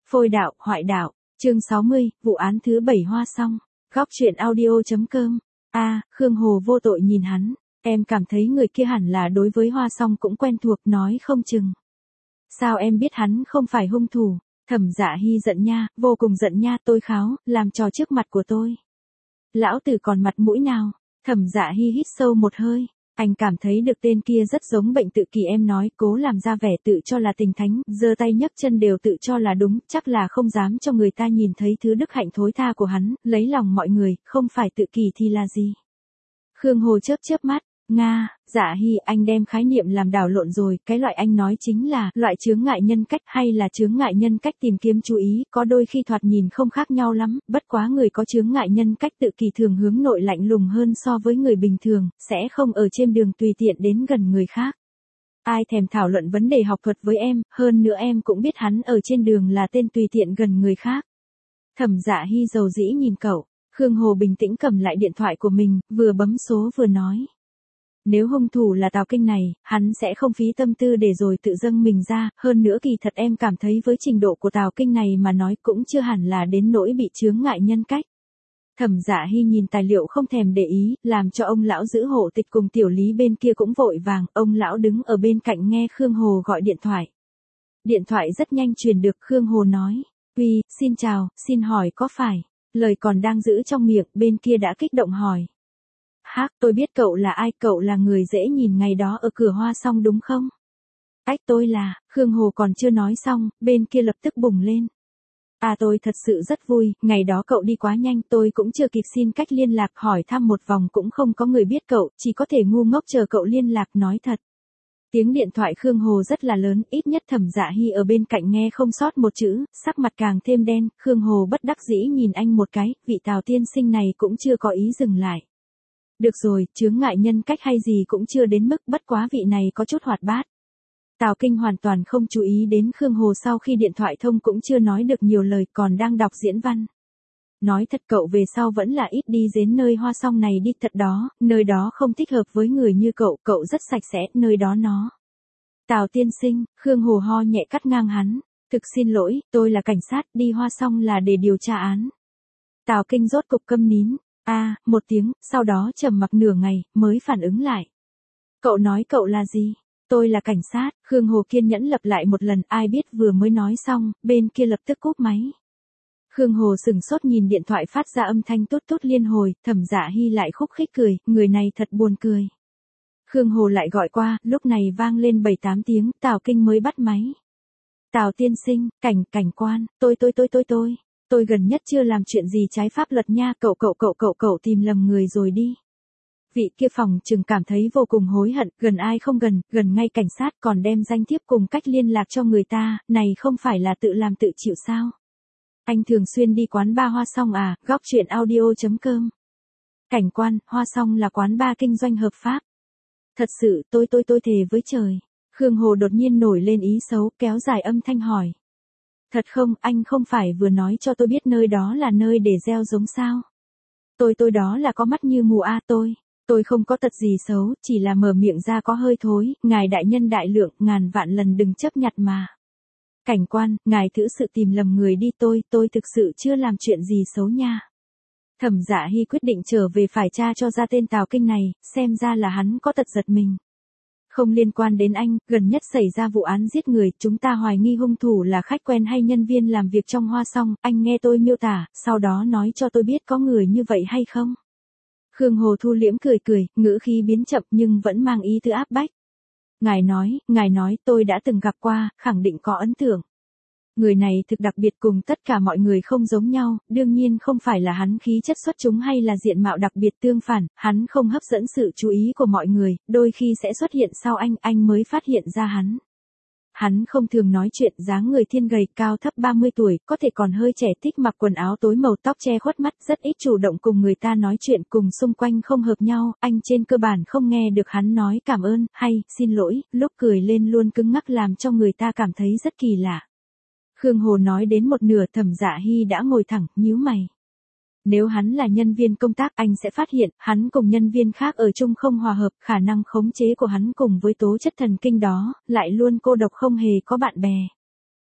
Phôi đạo, hoại đạo, chương 60, vụ án thứ 7 Hoa Song. Góc truyện audio.com. Khương Hồ vô tội nhìn hắn, em cảm thấy người kia hẳn là đối với Hoa Song cũng quen thuộc, nói không chừng. Sao em biết hắn không phải hung thủ? Thẩm Dạ Hy giận nha, vô cùng giận nha, tôi kháo, làm trò trước mặt của tôi. Lão tử còn mặt mũi nào? Thẩm Dạ Hy hít sâu một hơi. Anh cảm thấy được tên kia rất giống bệnh tự kỷ, em nói, cố làm ra vẻ tự cho là tình thánh, giơ tay nhấc chân đều tự cho là đúng, chắc là không dám cho người ta nhìn thấy thứ đức hạnh thối tha của hắn, lấy lòng mọi người, không phải tự kỷ thì là gì? Khương Hồ chớp chớp mắt, Nga, Dạ Hy, anh đem khái niệm làm đảo lộn rồi, cái loại anh nói chính là loại chướng ngại nhân cách hay là chướng ngại nhân cách tìm kiếm chú ý, có đôi khi thoạt nhìn không khác nhau lắm, bất quá người có chướng ngại nhân cách tự kỷ thường hướng nội lạnh lùng hơn so với người bình thường, sẽ không ở trên đường tùy tiện đến gần người khác. Ai thèm thảo luận vấn đề học thuật với em, hơn nữa em cũng biết hắn ở trên đường là tên tùy tiện gần người khác. Thẩm Dạ Hy dầu dĩ nhìn cậu. Khương Hồ bình tĩnh cầm lại điện thoại của mình, vừa bấm số vừa nói. Nếu hung thủ là Tào Kinh này, hắn sẽ không phí tâm tư để rồi tự dâng mình ra, hơn nữa kỳ thật em cảm thấy với trình độ của Tào Kinh này mà nói cũng chưa hẳn là đến nỗi bị chướng ngại nhân cách. Thẩm Dạ Hy nhìn tài liệu không thèm để ý, làm cho ông lão giữ hộ tịch cùng tiểu lý bên kia cũng vội vàng, ông lão đứng ở bên cạnh nghe Khương Hồ gọi điện thoại. Điện thoại rất nhanh truyền được, Khương Hồ nói, uy, xin chào, xin hỏi có phải, lời còn đang giữ trong miệng, bên kia đã kích động hỏi. Hắc, tôi biết cậu là ai, cậu là người dễ nhìn ngày đó ở cửa Hoa Song đúng không? Tôi là, Khương Hồ còn chưa nói xong, bên kia lập tức bùng lên. Tôi thật sự rất vui, ngày đó cậu đi quá nhanh, tôi cũng chưa kịp xin cách liên lạc, hỏi thăm một vòng cũng không có người biết cậu, chỉ có thể ngu ngốc chờ cậu liên lạc, nói thật. Tiếng điện thoại Khương Hồ rất là lớn, ít nhất Thẩm Dạ Hy ở bên cạnh nghe không sót một chữ, sắc mặt càng thêm đen, Khương Hồ bất đắc dĩ nhìn anh một cái, vị Tào tiên sinh này cũng chưa có ý dừng lại. Được rồi, chướng ngại nhân cách hay gì cũng chưa đến mức, bất quá vị này có chút hoạt bát. Tào Kinh hoàn toàn không chú ý đến Khương Hồ, sau khi điện thoại thông cũng chưa nói được nhiều lời, còn đang đọc diễn văn. Nói thật cậu về sau vẫn là ít đi đến nơi Hoa Song này đi, thật đó, nơi đó không thích hợp với người như cậu rất sạch sẽ, nơi đó nó. Tào tiên sinh, Khương Hồ ho nhẹ cắt ngang hắn, thực xin lỗi, tôi là cảnh sát, đi Hoa Song là để điều tra án. Tào Kinh rốt cục câm nín. Một tiếng, sau đó trầm mặc nửa ngày, mới phản ứng lại. Cậu nói cậu là gì? Tôi là cảnh sát, Khương Hồ kiên nhẫn lặp lại một lần, ai biết vừa mới nói xong, bên kia lập tức cúp máy. Khương Hồ sừng sốt nhìn điện thoại phát ra âm thanh tút tút liên hồi, Thẩm Dạ Hy lại khúc khích cười, người này thật buồn cười. Khương Hồ lại gọi qua, lúc này vang lên 7-8 tiếng, Tào Kinh mới bắt máy. Tào tiên sinh, cảnh quan, tôi gần nhất chưa làm chuyện gì trái pháp luật nha, cậu tìm lầm người rồi đi. Vị kia phòng chừng cảm thấy vô cùng hối hận, gần ai không gần ngay cảnh sát, còn đem danh thiếp cùng cách liên lạc cho người ta, này không phải là tự làm tự chịu sao? Anh thường xuyên đi quán bar Hoa Song à? Góc truyện audio.com. Cảnh quan, Hoa Song là quán bar kinh doanh hợp pháp. Thật sự, tôi thề với trời. Khương Hồ đột nhiên nổi lên ý xấu, kéo dài âm thanh hỏi. Thật không, anh không phải vừa nói cho tôi biết nơi đó là nơi để gieo giống sao? Tôi đó là có mắt như mù tôi không có tật gì xấu, chỉ là mở miệng ra có hơi thối, ngài đại nhân đại lượng, ngàn vạn lần đừng chấp nhặt mà. Cảnh quan, ngài thử sự tìm lầm người đi, tôi thực sự chưa làm chuyện gì xấu nha. Thẩm Dạ Hy quyết định trở về phải tra cho ra tên Tào Kinh này, xem ra là hắn có tật giật mình. Không liên quan đến anh, gần nhất xảy ra vụ án giết người, chúng ta hoài nghi hung thủ là khách quen hay nhân viên làm việc trong Hoa Song, anh nghe tôi miêu tả, sau đó nói cho tôi biết có người như vậy hay không. Khương Hồ thu liễm cười, ngữ khí biến chậm nhưng vẫn mang ý tứ áp bách. Ngài nói tôi đã từng gặp qua, khẳng định có ấn tượng. Người này thực đặc biệt, cùng tất cả mọi người không giống nhau, đương nhiên không phải là hắn khí chất xuất chúng hay là diện mạo đặc biệt, tương phản, hắn không hấp dẫn sự chú ý của mọi người, đôi khi sẽ xuất hiện sau anh mới phát hiện ra hắn. Hắn không thường nói chuyện, dáng người thiên gầy, cao thấp 30 tuổi, có thể còn hơi trẻ, thích mặc quần áo tối màu, tóc che khuất mắt, rất ít chủ động cùng người ta nói chuyện, cùng xung quanh không hợp nhau, anh trên cơ bản không nghe được hắn nói cảm ơn, hay, xin lỗi, lúc cười lên luôn cứng ngắc làm cho người ta cảm thấy rất kỳ lạ. Khương Hồ nói đến một nửa, Thẩm Dạ Hy đã ngồi thẳng, nhíu mày. Nếu hắn là nhân viên công tác, anh sẽ phát hiện, hắn cùng nhân viên khác ở chung không hòa hợp, khả năng khống chế của hắn cùng với tố chất thần kinh đó, lại luôn cô độc không hề có bạn bè.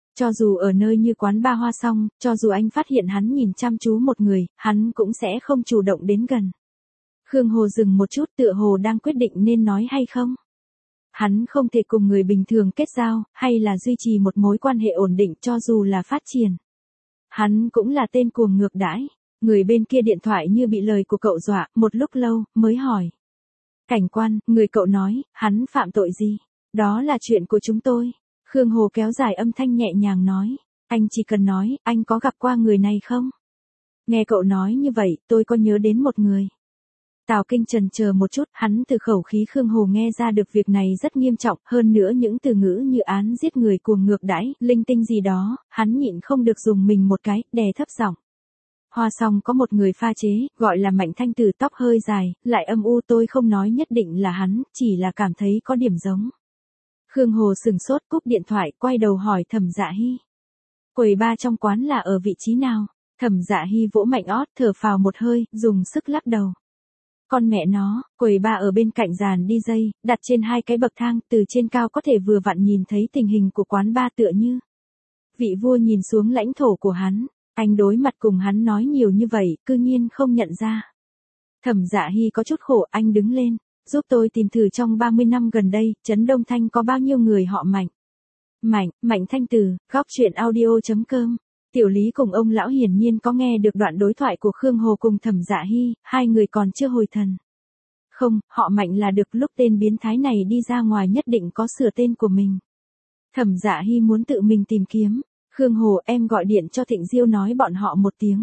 Cho dù ở nơi như quán ba Hoa Song, cho dù anh phát hiện hắn nhìn chăm chú một người, hắn cũng sẽ không chủ động đến gần. Khương Hồ dừng một chút, tựa hồ đang quyết định nên nói hay không. Hắn không thể cùng người bình thường kết giao, hay là duy trì một mối quan hệ ổn định cho dù là phát triển. Hắn cũng là tên cuồng ngược đãi. Người bên kia điện thoại như bị lời của cậu dọa, một lúc lâu, mới hỏi. Cảnh quan, người cậu nói, hắn phạm tội gì? Đó là chuyện của chúng tôi. Khương Hồ kéo dài âm thanh nhẹ nhàng nói. Anh chỉ cần nói, anh có gặp qua người này không? Nghe cậu nói như vậy, tôi có nhớ đến một người. Tào Kinh chần chờ một chút, hắn từ khẩu khí Khương Hồ nghe ra được việc này rất nghiêm trọng, hơn nữa những từ ngữ như án giết người cuồng ngược đãi, linh tinh gì đó, hắn nhịn không được dùng mình một cái, đè thấp giọng. Hoa Song có một người pha chế, gọi là Mạnh Thanh Từ, tóc hơi dài, lại âm u, tôi không nói nhất định là hắn, chỉ là cảm thấy có điểm giống. Khương Hồ sừng sốt, cúp điện thoại, quay đầu hỏi Thẩm Dạ Hy. Quầy ba trong quán là ở vị trí nào? Thẩm Dạ Hy vỗ mạnh ót, thở phào một hơi, dùng sức lắc đầu. Con mẹ nó, quầy ba ở bên cạnh dàn DJ, đặt trên 2 cái bậc thang, từ trên cao có thể vừa vặn nhìn thấy tình hình của quán ba tựa như. Vị vua nhìn xuống lãnh thổ của hắn, anh đối mặt cùng hắn nói nhiều như vậy, cư nhiên không nhận ra. Thẩm Dạ Hy có chút khổ, anh đứng lên, giúp tôi tìm thử trong 30 năm gần đây, Trấn Đông Thanh có bao nhiêu người họ Mạnh. Mạnh Thanh Từ, góc truyện audio.com. Tiểu Lý cùng ông lão hiển nhiên có nghe được đoạn đối thoại của Khương Hồ cùng Thẩm Dạ Hy, hai người còn chưa hồi thần. Không, họ Mạnh là được, lúc tên biến thái này đi ra ngoài nhất định có sửa tên của mình. Thẩm Dạ Hy muốn tự mình tìm kiếm. Khương Hồ, em gọi điện cho Thịnh Diêu nói bọn họ một tiếng.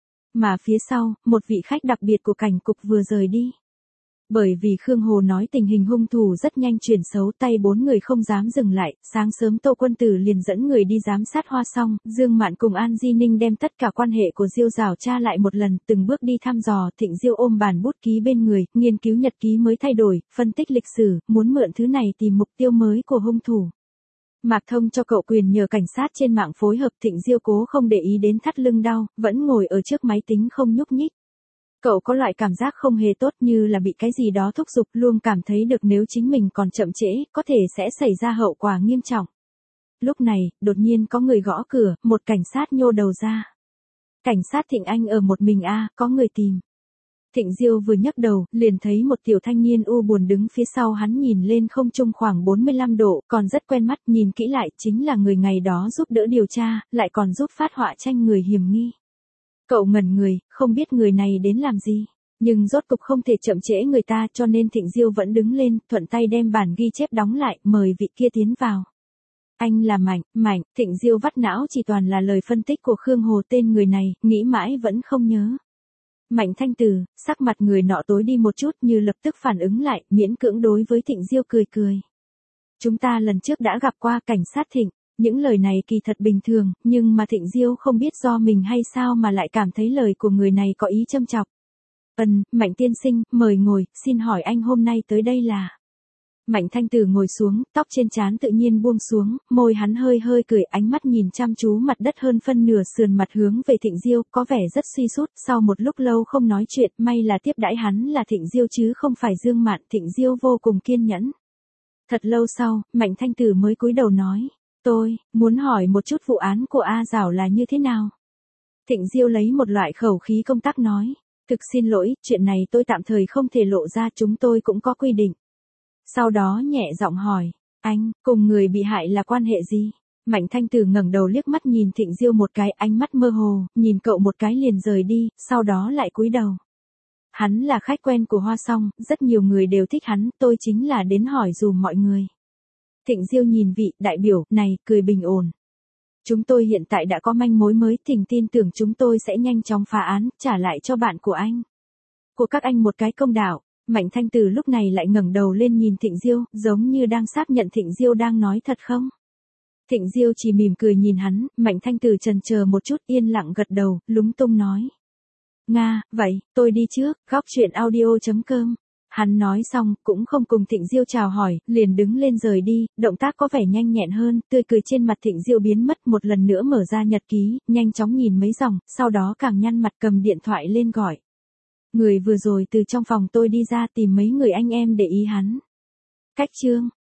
Mà phía sau, một vị khách đặc biệt của cảnh cục vừa rời đi. Bởi vì Khương Hồ nói tình hình hung thủ rất nhanh chuyển xấu, tay 4 người không dám dừng lại, sáng sớm Tô Quân Tử liền dẫn người đi giám sát Hoa Song, Dương Mạn cùng An Di Ninh đem tất cả quan hệ của Diêu Giảo tra lại một lần, từng bước đi thăm dò. Thịnh Diêu ôm bản bút ký bên người, nghiên cứu nhật ký mới thay đổi, phân tích lịch sử, muốn mượn thứ này tìm mục tiêu mới của hung thủ. Mạc Thông cho cậu quyền nhờ cảnh sát trên mạng phối hợp. Thịnh Diêu cố không để ý đến thắt lưng đau, vẫn ngồi ở trước máy tính không nhúc nhích. Cậu có loại cảm giác không hề tốt, như là bị cái gì đó thúc giục, luôn cảm thấy được nếu chính mình còn chậm trễ, có thể sẽ xảy ra hậu quả nghiêm trọng. Lúc này, đột nhiên có người gõ cửa, một cảnh sát nhô đầu ra. Cảnh sát Thịnh, anh ở một mình à, có người tìm. Thịnh Diêu vừa nhấc đầu, liền thấy một tiểu thanh niên u buồn đứng phía sau hắn, nhìn lên không trung khoảng 45 độ, còn rất quen mắt, nhìn kỹ lại, chính là người ngày đó giúp đỡ điều tra, lại còn giúp phát họa tranh người hiểm nghi. Cậu ngẩn người, không biết người này đến làm gì, nhưng rốt cục không thể chậm trễ người ta, cho nên Thịnh Diêu vẫn đứng lên, thuận tay đem bản ghi chép đóng lại, mời vị kia tiến vào. Anh là Mạnh. Thịnh Diêu vắt não, chỉ toàn là lời phân tích của Khương Hồ, tên người này, nghĩ mãi vẫn không nhớ. Mạnh Thanh Từ, sắc mặt người nọ tối đi một chút, như lập tức phản ứng lại, miễn cưỡng đối với Thịnh Diêu cười. Chúng ta lần trước đã gặp qua, cảnh sát Thịnh. Những lời này kỳ thật bình thường, nhưng mà Thịnh Diêu không biết do mình hay sao mà lại cảm thấy lời của người này có ý châm chọc. Mạnh tiên sinh, mời ngồi, xin hỏi anh hôm nay tới đây là... Mạnh Thanh Từ ngồi xuống, tóc trên trán tự nhiên buông xuống, môi hắn hơi cười, ánh mắt nhìn chăm chú mặt đất, hơn phân nửa sườn mặt hướng về Thịnh Diêu, có vẻ rất suy sút. Sau một lúc lâu không nói chuyện, may là tiếp đãi hắn là Thịnh Diêu chứ không phải Dương Mạn. Thịnh Diêu vô cùng kiên nhẫn. Thật lâu sau, Mạnh Thanh Từ mới cúi đầu nói, tôi muốn hỏi một chút vụ án của A Giảo là như thế nào. Thịnh Diêu lấy một loại khẩu khí công tác nói, thực xin lỗi, chuyện này tôi tạm thời không thể lộ ra, chúng tôi cũng có quy định. Sau đó nhẹ giọng hỏi, anh, cùng người bị hại là quan hệ gì? Mạnh Thanh Từ ngẩng đầu liếc mắt nhìn Thịnh Diêu một cái, ánh mắt mơ hồ, nhìn cậu một cái liền rời đi, sau đó lại cúi đầu. Hắn là khách quen của Hoa Song, rất nhiều người đều thích hắn, tôi chính là đến hỏi dùm mọi người. Thịnh Diêu nhìn vị đại biểu này, cười bình ổn. Chúng tôi hiện tại đã có manh mối mới, Thịnh tin tưởng chúng tôi sẽ nhanh chóng phá án, trả lại cho bạn của anh. Của các anh một cái công đạo. Mạnh Thanh Từ lúc này lại ngẩng đầu lên nhìn Thịnh Diêu, giống như đang xác nhận Thịnh Diêu đang nói thật không. Thịnh Diêu chỉ mỉm cười nhìn hắn, Mạnh Thanh Từ chần chờ một chút, yên lặng gật đầu, lúng túng nói. Nga, vậy, tôi đi trước, góc truyện audio.com. Hắn nói xong, cũng không cùng Thịnh Diêu chào hỏi, liền đứng lên rời đi, động tác có vẻ nhanh nhẹn hơn, tươi cười trên mặt Thịnh Diêu biến mất, một lần nữa mở ra nhật ký, nhanh chóng nhìn mấy dòng, sau đó càng nhăn mặt cầm điện thoại lên gọi. Người vừa rồi từ trong phòng tôi đi ra, tìm mấy người anh em để ý hắn. Cách chương